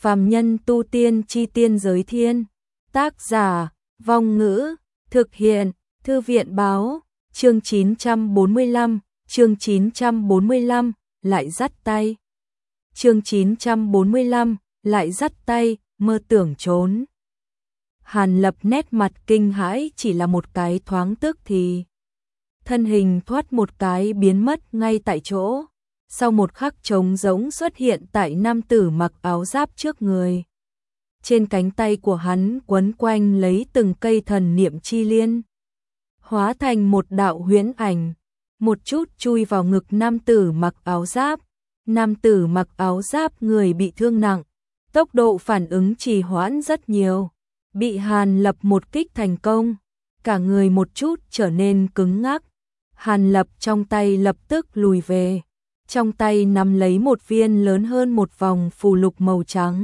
Phàm nhân tu tiên chi tiên giới thiên. Tác giả, Vong Ngữ, thực hiện, Thư viện báo, chương 945, lại dắt tay. Chương 945, lại dắt tay, mơ tưởng trốn. Hàn Lập nét mặt kinh hãi, chỉ là một cái thoáng tức thì thân hình thoát một cái biến mất ngay tại chỗ. Sau một khắc trống rỗng xuất hiện tại nam tử mặc áo giáp trước người. Trên cánh tay của hắn quấn quanh lấy từng cây thần niệm chi liên, hóa thành một đạo huyễn ảnh, một chút chui vào ngực nam tử mặc áo giáp. Nam tử mặc áo giáp người bị thương nặng, tốc độ phản ứng trì hoãn rất nhiều, bị Hàn Lập một kích thành công, cả người một chút trở nên cứng ngắc. Hàn Lập trong tay lập tức lùi về, trong tay nắm lấy một viên lớn hơn một vòng phù lục màu trắng.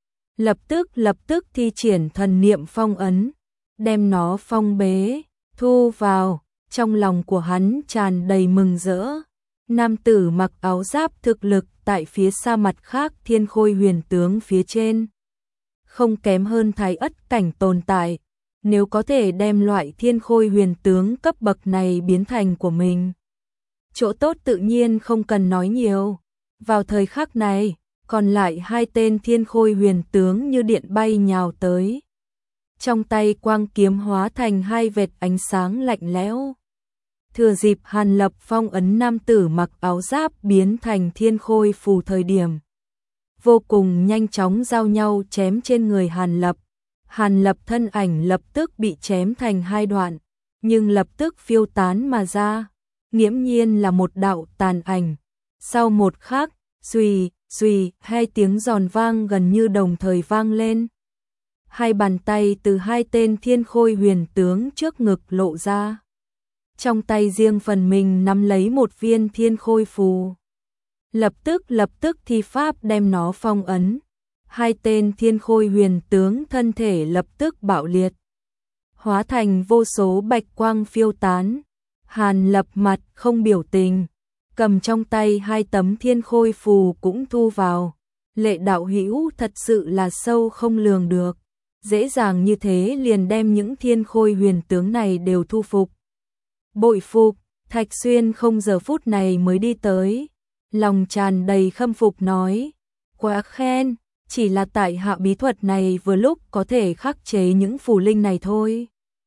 Lập tức thi triển thần niệm phong ấn, đem nó phong bế, thu vào. Trong lòng của hắn tràn đầy mừng rỡ. Nam tử mặc áo giáp thực lực tại phía xa mặt khác Thiên Khôi Huyền tướng phía trên, không kém hơn Thái Ất cảnh tồn tại. Nếu có thể đem loại Thiên Khôi Huyền tướng cấp bậc này biến thành của mình, chỗ tốt tự nhiên không cần nói nhiều. Vào thời khắc này, còn lại hai tên Thiên Khôi Huyền tướng như điện bay nhào tới. Trong tay quang kiếm hóa thành hai vệt ánh sáng lạnh lẽo. Thừa dịp Hàn Lập phong ấn nam tử mặc áo giáp biến thành thiên khôi phù thời điểm, vô cùng nhanh chóng giao nhau chém trên người Hàn Lập. Hàn Lập thân ảnh lập tức bị chém thành hai đoạn, nhưng lập tức phiêu tán mà ra, nghiễm nhiên là một đạo tàn ảnh. Sau một khắc, xuy, xuy, hai tiếng giòn vang gần như đồng thời vang lên. Hai bàn tay từ hai tên Thiên Khôi Huyền tướng trước ngực lộ ra. Trong tay riêng phần mình nắm lấy một viên thiên khôi phù. Lập tức thi pháp đem nó phong ấn. Hai tên Thiên Khôi Huyền tướng thân thể lập tức bạo liệt, hóa thành vô số bạch quang phiêu tán. Hàn Lập mặt không biểu tình, cầm trong tay hai tấm thiên khôi phù cũng thu vào. Lệ đạo hữu thật sự là sâu không lường được, dễ dàng như thế liền đem những Thiên Khôi Huyền tướng này đều thu phục. Bội phục. Thạch Xuyên không giờ phút này mới đi tới, lòng tràn đầy khâm phục nói, quá khen, chỉ là tại hạ bí thuật này vừa lúc có thể khắc chế những phù linh này thôi.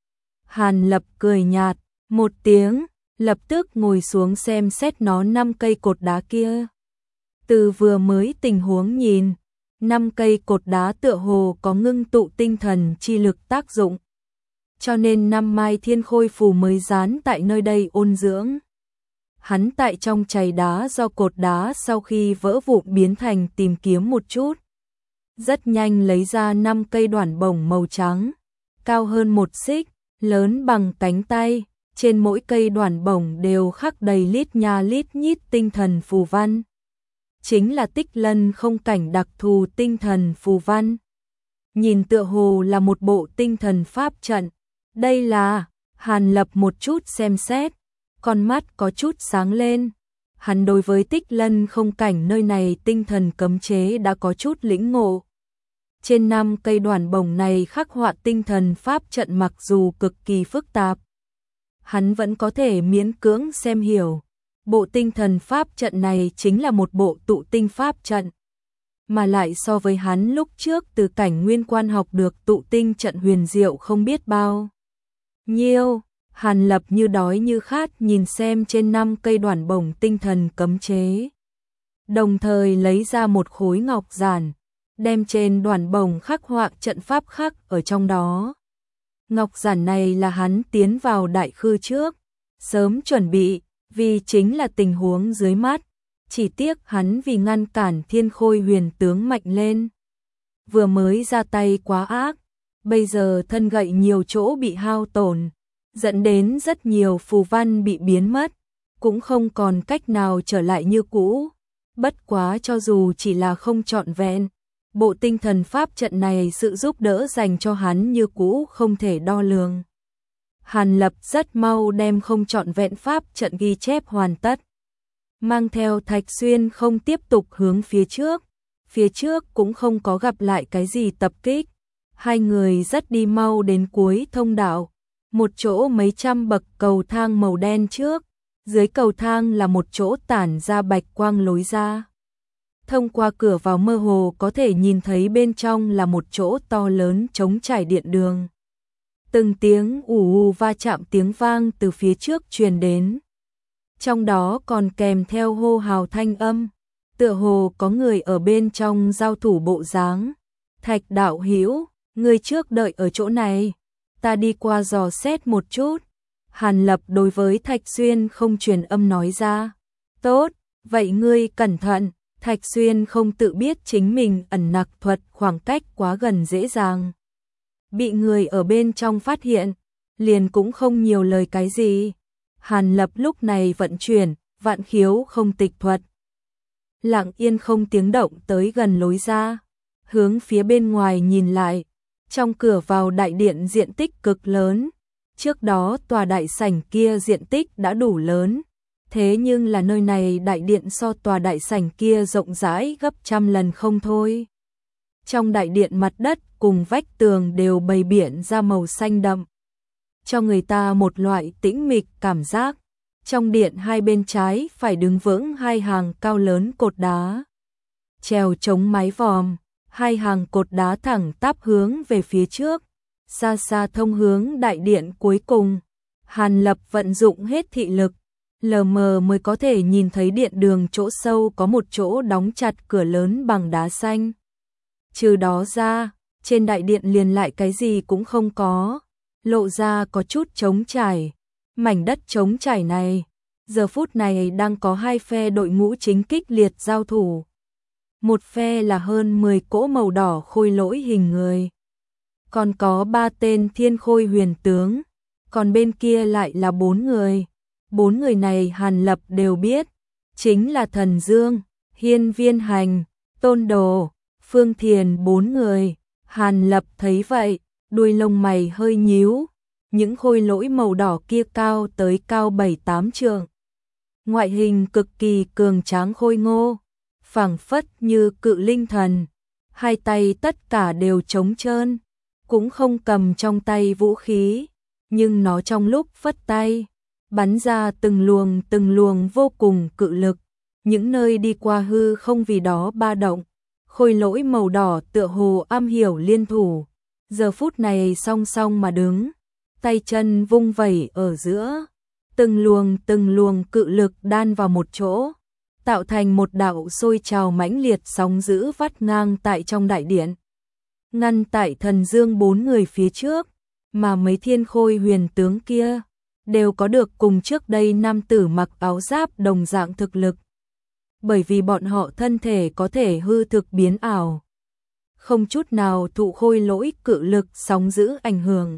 Hàn Lập cười nhạt một tiếng, lập tức ngồi xuống xem xét nó 5 cây cột đá kia. Từ vừa mới tình huống nhìn, 5 cây cột đá tựa hồ có ngưng tụ tinh thần chi lực tác dụng, cho nên 5 mai thiên khôi phù mới dán tại nơi đây ôn dưỡng. Hắn tại trong chày đá do cột đá sau khi vỡ vụn biến thành tìm kiếm một chút, rất nhanh lấy ra 5 cây đoản bổng màu trắng, cao hơn 1 xích, lớn bằng cánh tay. Trên mỗi cây đoản bổng đều khắc đầy lít nha lít nhít tinh thần phù văn. Chính là Tích Lân không cảnh đặc thù tinh thần phù văn. Nhìn tựa hồ là một bộ tinh thần pháp trận. Đây là, Hàn Lập một chút xem xét, con mắt có chút sáng lên. Hắn đối với Tích Lân không cảnh nơi này tinh thần cấm chế đã có chút lĩnh ngộ. Trên 5 cây đoản bổng này khắc họa tinh thần pháp trận mặc dù cực kỳ phức tạp, hắn vẫn có thể miễn cưỡng xem hiểu. Bộ tinh thần pháp trận này chính là một bộ tụ tinh pháp trận, mà lại so với hắn lúc trước từ cảnh nguyên quan học được tụ tinh trận huyền diệu không biết bao nhiêu. Hàn Lập như đói như khát nhìn xem trên 5 cây đoản bổng tinh thần cấm chế, đồng thời lấy ra một khối ngọc giản, đem trên đoản bổng khắc họa trận pháp khắc ở trong đó. Ngọc giản này là hắn tiến vào đại khư trước sớm chuẩn bị, vì chính là tình huống dưới mắt. Chỉ tiếc hắn vì ngăn cản Thiên Khôi Huyền tướng mạnh lên, vừa mới ra tay quá ác, bây giờ thân gậy nhiều chỗ bị hao tổn, dẫn đến rất nhiều phù văn bị biến mất, cũng không còn cách nào trở lại như cũ. Bất quá cho dù chỉ là không trọn vẹn, bộ tinh thần pháp trận này sự giúp đỡ dành cho hắn như cũ không thể đo lường. Hàn Lập rất mau đem không trọn vẹn pháp trận ghi chép hoàn tất, mang theo Thạch Xuyên không tiếp tục hướng phía trước. phía trước cũng không có gặp lại cái gì tập kích. Hai người rất đi mau đến cuối thông đạo, một chỗ mấy trăm bậc cầu thang màu đen trước, dưới cầu thang là một chỗ tản ra bạch quang lối ra. Thông qua cửa vào mơ hồ có thể nhìn thấy bên trong là một chỗ to lớn trống trải điện đường. Từng tiếng ù ù va chạm tiếng vang từ phía trước truyền đến. Trong đó còn kèm theo hô hào thanh âm, tựa hồ có người ở bên trong giao thủ bộ dáng. Thạch đạo hữu, người trước đợi ở chỗ này, ta đi qua dò xét một chút. Hàn Lập đối với Thạch Xuyên không truyền âm nói ra. Tốt, vậy ngươi cẩn thận. Thạch Xuyên không tự biết chính mình ẩn nặc thuật khoảng cách quá gần dễ dàng bị người ở bên trong phát hiện, liền cũng không nhiều lời cái gì. Hàn Lập lúc này vận chuyển vạn khiếu không tịch thuật, lặng yên không tiếng động tới gần lối ra, hướng phía bên ngoài nhìn lại. Trong cửa vào đại điện diện tích cực lớn, trước đó tòa đại sảnh kia diện tích đã đủ lớn, thế nhưng là nơi này đại điện so tòa đại sảnh kia rộng rãi gấp trăm lần không thôi. Trong đại điện mặt đất cùng vách tường đều bày biện ra màu xanh đậm, cho người ta một loại tĩnh mịch cảm giác. Trong điện hai bên trái phải đứng vững hai hàng cao lớn cột đá, treo chống mái vòm, hai hàng cột đá thẳng tắp hướng về phía trước, xa xa thông hướng đại điện cuối cùng. Hàn Lập vận dụng hết thị lực, lờ mờ mới có thể nhìn thấy điện đường chỗ sâu có một chỗ đóng chặt cửa lớn bằng đá xanh. Trừ đó ra, trên đại điện liền lại cái gì cũng không có, lộ ra có chút trống trải. Mảnh đất trống trải này, giờ phút này đang có hai phe đội ngũ chính kịch liệt giao thủ. Một phe là hơn 10 cỗ màu đỏ khôi lỗi hình người, còn có 3 tên thiên khôi huyền tướng, còn bên kia lại là 4 người. 4 người này Hàn Lập đều biết, chính là Thần Dương, Hiên Viên Hành, Tôn Đồ, Phương Thiền 4 người. Hàn Lập thấy vậy, đuôi lông mày hơi nhíu, những khôi lỗi màu đỏ kia cao tới cao 7-8 trượng. Ngoại hình cực kỳ cường tráng khôi ngô, phảng phất như cự linh thần, hai tay tất cả đều trống trơn, cũng không cầm trong tay vũ khí, nhưng nó trong lúc phất tay, bắn ra từng luồng vô cùng cự lực, những nơi đi qua hư không vì đó ba động. Khôi lỗi màu đỏ tựa hồ am hiểu liên thủ, giờ phút này song song mà đứng, tay chân vung vẩy ở giữa, từng luồng cự lực đan vào một chỗ, tạo thành một đạo sôi trào mãnh liệt sóng dữ vắt ngang tại trong đại điện, ngăn tại Thần Dương 4 người phía trước, mà mấy thiên khôi huyền tướng kia đều có được cùng trước đây nam tử mặc áo giáp đồng dạng thực lực. Bởi vì bọn họ thân thể có thể hư thực biến ảo, không chút nào thụ khôi lỗi cự lực sóng dữ ảnh hưởng.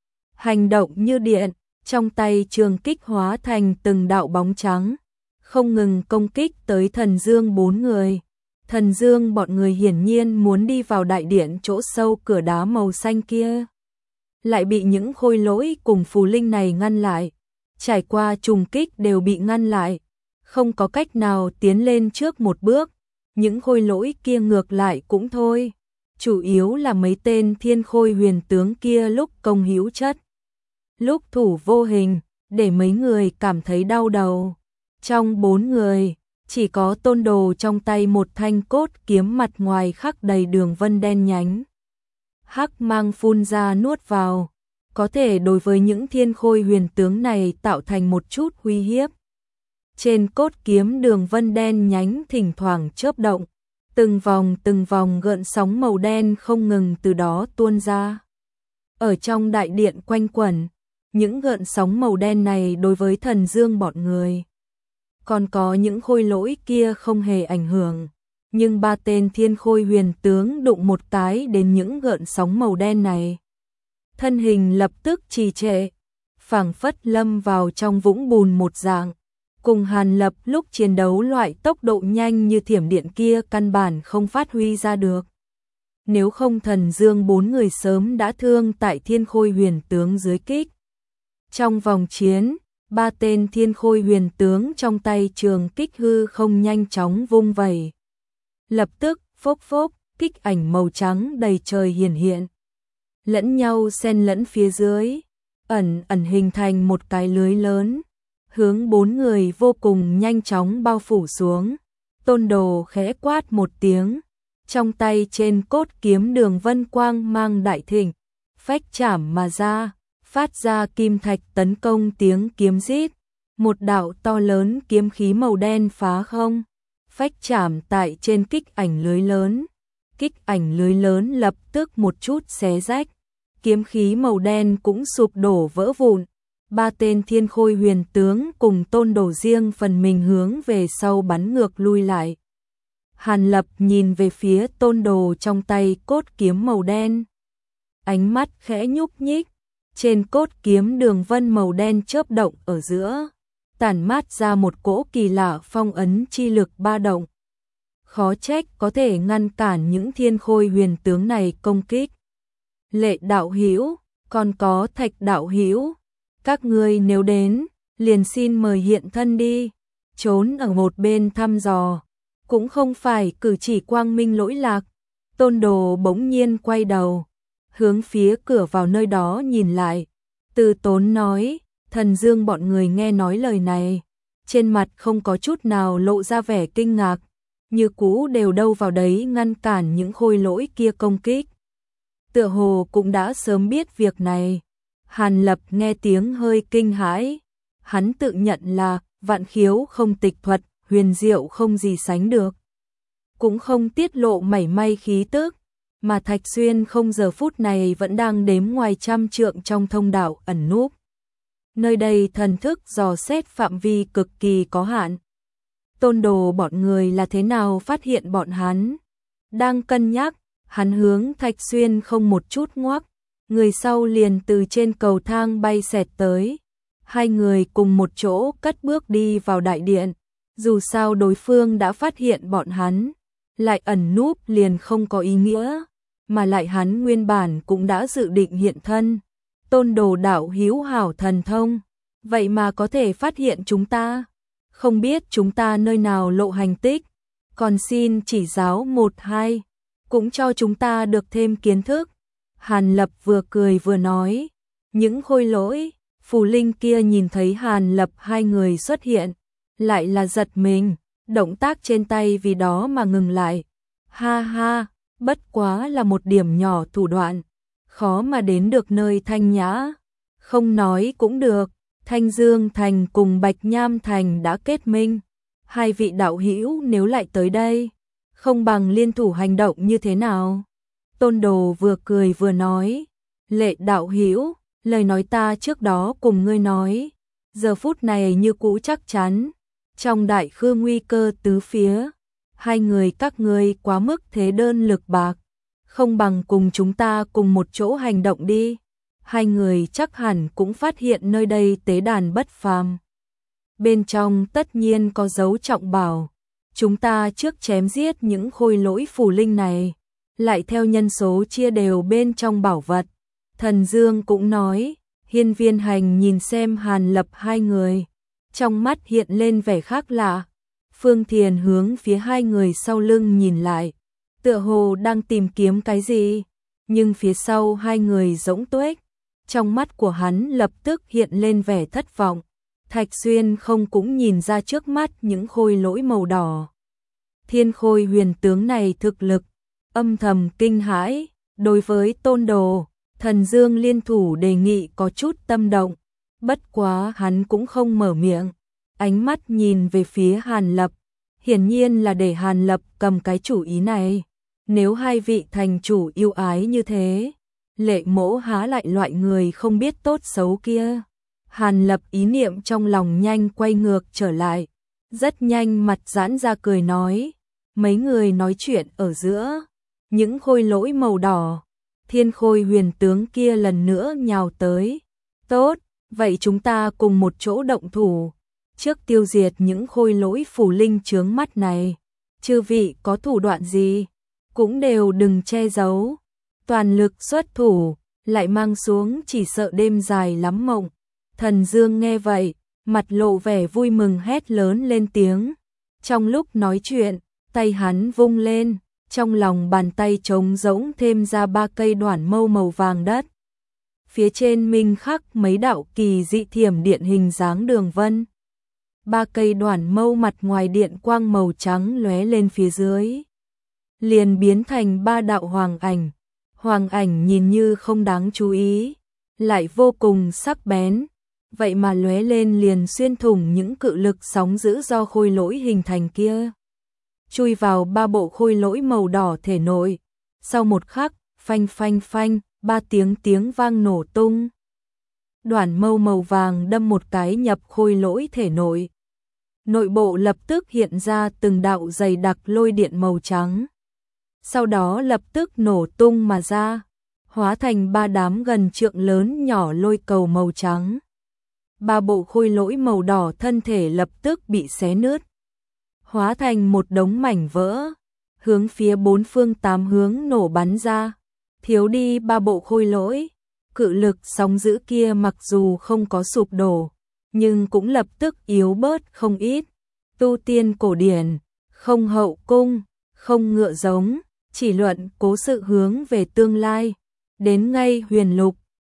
Hành động như điện, trong tay trường kích hóa thành từng đạo bóng trắng, không ngừng công kích tới Thần Dương 4 người. Thần Dương bọn người hiển nhiên muốn đi vào đại điện chỗ sâu cửa đá màu xanh kia, lại bị những khôi lỗi cùng phù linh này ngăn lại, trải qua trùng kích đều bị ngăn lại, không có cách nào tiến lên trước một bước. Những khôi lỗi kia ngược lại cũng thôi, chủ yếu là mấy tên thiên khôi huyền tướng kia lúc công hữu chất, lúc thủ vô hình, để mấy người cảm thấy đau đầu. Trong 4 người, chỉ có Tôn Đồ trong tay một thanh cốt kiếm mặt ngoài khắc đầy đường vân đen nhánh, hắc mang phun ra nuốt vào, có thể đối với những thiên khôi huyền tướng này tạo thành một chút uy hiếp. Trên cốt kiếm đường vân đen nhánh thỉnh thoảng chớp động, từng vòng gợn sóng màu đen không ngừng từ đó tuôn ra. Ở trong đại điện quanh quẩn, những gợn sóng màu đen này đối với Thần Dương bọn người, còn có những khôi lỗi kia không hề ảnh hưởng, nhưng 3 tên thiên khôi huyền tướng đụng một cái đến những gợn sóng màu đen này, thân hình lập tức trì trệ, phảng phất lâm vào trong vũng bùn một dạng. Cùng Hàn Lập lúc chiến đấu loại tốc độ nhanh như thiểm điện kia căn bản không phát huy ra được. Nếu không Thần Dương 4 người sớm đã thương tại thiên khôi huyền tướng dưới kích. Trong vòng chiến, 3 tên thiên khôi huyền tướng trong tay trường kích hư không nhanh chóng vung vẩy, lập tức phốc phốc, kích ảnh màu trắng đầy trời hiển hiện. Lẫn nhau xen lẫn phía dưới, ẩn ẩn hình thành một cái lưới lớn, hướng 4 người vô cùng nhanh chóng bao phủ xuống. Tôn Đồ khẽ quát một tiếng, trong tay trên cốt kiếm đường vân quang mang đại thịnh, phách chảm mà ra, phát ra kim thạch tấn công tiếng kiếm rít, một đạo to lớn kiếm khí màu đen phá không, phách chảm tại trên kích ảnh lưới lớn. Kích ảnh lưới lớn lập tức một chút xé rách, kiếm khí màu đen cũng sụp đổ vỡ vụn. 3 tên Thiên Khôi huyền tướng cùng Tôn Đồ riêng phần mình hướng về sau bắn ngược lui lại. Hàn Lập nhìn về phía Tôn Đồ trong tay cốt kiếm màu đen. Ánh mắt khẽ nhúc nhích, trên cốt kiếm đường vân màu đen chớp động ở giữa, tản mát ra một cỗ kỳ lạ phong ấn chi lực ba động. Khó trách có thể ngăn cản những Thiên Khôi huyền tướng này công kích. Lệ đạo hữu, còn có Thạch đạo hữu, các ngươi nếu đến, liền xin mời hiện thân đi. Trốn ở một bên thăm dò, cũng không phải cử chỉ quang minh lỗi lạc. Tôn Đồ bỗng nhiên quay đầu, hướng phía cửa vào nơi đó nhìn lại. Từ Tốn nói, Thần Dương bọn người nghe nói lời này, trên mặt không có chút nào lộ ra vẻ kinh ngạc, như cũ đều đâu vào đấy ngăn cản những khôi lỗi kia công kích. Tựa hồ cũng đã sớm biết việc này. Hàn Lập nghe tiếng hơi kinh hãi, hắn tự nhận là vạn khiếu không tịch thuật, huyền diệu không gì sánh được, cũng không tiết lộ mảy may khí tức, mà Thạch Xuyên không giờ phút này vẫn đang đếm ngoài trăm trượng trong thông đạo ẩn núp. Nơi đây thần thức dò xét phạm vi cực kỳ có hạn. Tôn Đồ bọn người là thế nào phát hiện bọn hắn? Đang cân nhắc, hắn hướng Thạch Xuyên không một chút ngoắc, người sau liền từ trên cầu thang bay xẹt tới. Hai người cùng một chỗ cất bước đi vào đại điện, dù sao đối phương đã phát hiện bọn hắn, lại ẩn núp liền không có ý nghĩa, mà lại hắn nguyên bản cũng đã dự định hiện thân. Tôn Đồ đạo hữu hảo thần thông, vậy mà có thể phát hiện chúng ta, không biết chúng ta nơi nào lộ hành tích, còn xin chỉ giáo một hai, cũng cho chúng ta được thêm kiến thức. Hàn Lập vừa cười vừa nói, những khôi lỗi, phù linh kia nhìn thấy Hàn Lập hai người xuất hiện, lại là giật mình, động tác trên tay vì đó mà ngừng lại. Ha ha, bất quá là một điểm nhỏ thủ đoạn, khó mà đến được nơi Thanh Nhã. Không nói cũng được, Thanh Dương Thành cùng Bạch Nham Thành đã kết minh, hai vị đạo hữu nếu lại tới đây, không bằng liên thủ hành động như thế nào? Tôn Đồ vừa cười vừa nói, Lệ đạo hữu, lời nói ta trước đó cùng ngươi nói, giờ phút này như cũ chắc chắn, trong đại khư nguy cơ tứ phía, hai người các ngươi quá mức thế đơn lực bạc, không bằng cùng chúng ta cùng một chỗ hành động đi. Hai người chắc hẳn cũng phát hiện nơi đây tế đàn bất phàm, bên trong tất nhiên có dấu trọng bảo, chúng ta trước chém giết những khôi lỗi phù linh này, lại theo nhân số chia đều bên trong bảo vật. Thần Dương cũng nói. Hiên Viên Hành nhìn xem Hàn Lập hai người, trong mắt hiện lên vẻ khác lạ. Phương Thiền hướng phía hai người sau lưng nhìn lại, tựa hồ đang tìm kiếm cái gì, nhưng phía sau hai người rỗng tuếch, trong mắt của hắn lập tức hiện lên vẻ thất vọng. Thạch Xuyên không cũng nhìn ra trước mắt những khôi lỗi màu đỏ. Thiên Khôi huyền tướng này thực lực, âm thầm kinh hãi. Đối với Tôn Đồ, Thần Dương liên thủ đề nghị có chút tâm động, bất quá hắn cũng không mở miệng, ánh mắt nhìn về phía Hàn Lập, hiển nhiên là để Hàn Lập cầm cái chủ ý này. Nếu hai vị thành chủ yêu ái như thế, Lệ mỗ há lại loại người không biết tốt xấu kia. Hàn Lập ý niệm trong lòng nhanh quay ngược trở lại, rất nhanh mặt giãn ra cười nói, mấy người nói chuyện ở giữa, những khôi lỗi màu đỏ, Thiên Khôi huyền tướng kia lần nữa nhào tới. Tốt, vậy chúng ta cùng một chỗ động thủ, trước tiêu diệt những khôi lỗi phù linh chướng mắt này. Chư vị có thủ đoạn gì, cũng đều đừng che giấu, toàn lực xuất thủ, lại mang xuống chỉ sợ đêm dài lắm mộng. Thần Dương nghe vậy, mặt lộ vẻ vui mừng hét lớn lên tiếng. Trong lúc nói chuyện, tay hắn vung lên, Trong lòng bàn tay trống rỗng thêm ra 3 cây đoản mâu màu vàng đất. Phía trên minh khắc mấy đạo kỳ dị thiểm điện hình dáng đường vân. 3 cây đoản mâu mặt ngoài điện quang màu trắng lóe lên phía dưới, liền biến thành 3 đạo hoàng ảnh. Hoàng ảnh nhìn như không đáng chú ý, lại vô cùng sắc bén, vậy mà lóe lên liền xuyên thủng những cự lực sóng dữ do khôi lỗi hình thành kia, chui vào 3 bộ khôi lỗi màu đỏ thể nội. Sau một khắc, phanh phanh phanh, 3 tiếng vang nổ tung. Đoản mâu màu vàng đâm một cái nhập khôi lỗi thể nội. Nội bộ lập tức hiện ra từng đạo dày đặc lôi điện màu trắng. Sau đó lập tức nổ tung mà ra, hóa thành 3 đám gần trượng lớn nhỏ lôi cầu màu trắng. 3 bộ khôi lỗi màu đỏ thân thể lập tức bị xé nứt, hóa thành một đống mảnh vỡ, hướng phía 4 phương 8 hướng nổ bắn ra, thiếu đi 3 bộ khôi lỗi. Cự lực sóng dữ kia mặc dù không có sụp đổ, nhưng cũng lập tức yếu bớt không ít. Tu tiên cổ điển, không hậu cung, không ngựa giống, chỉ luận cố sự hướng về tương lai. Đến ngay huyền lục,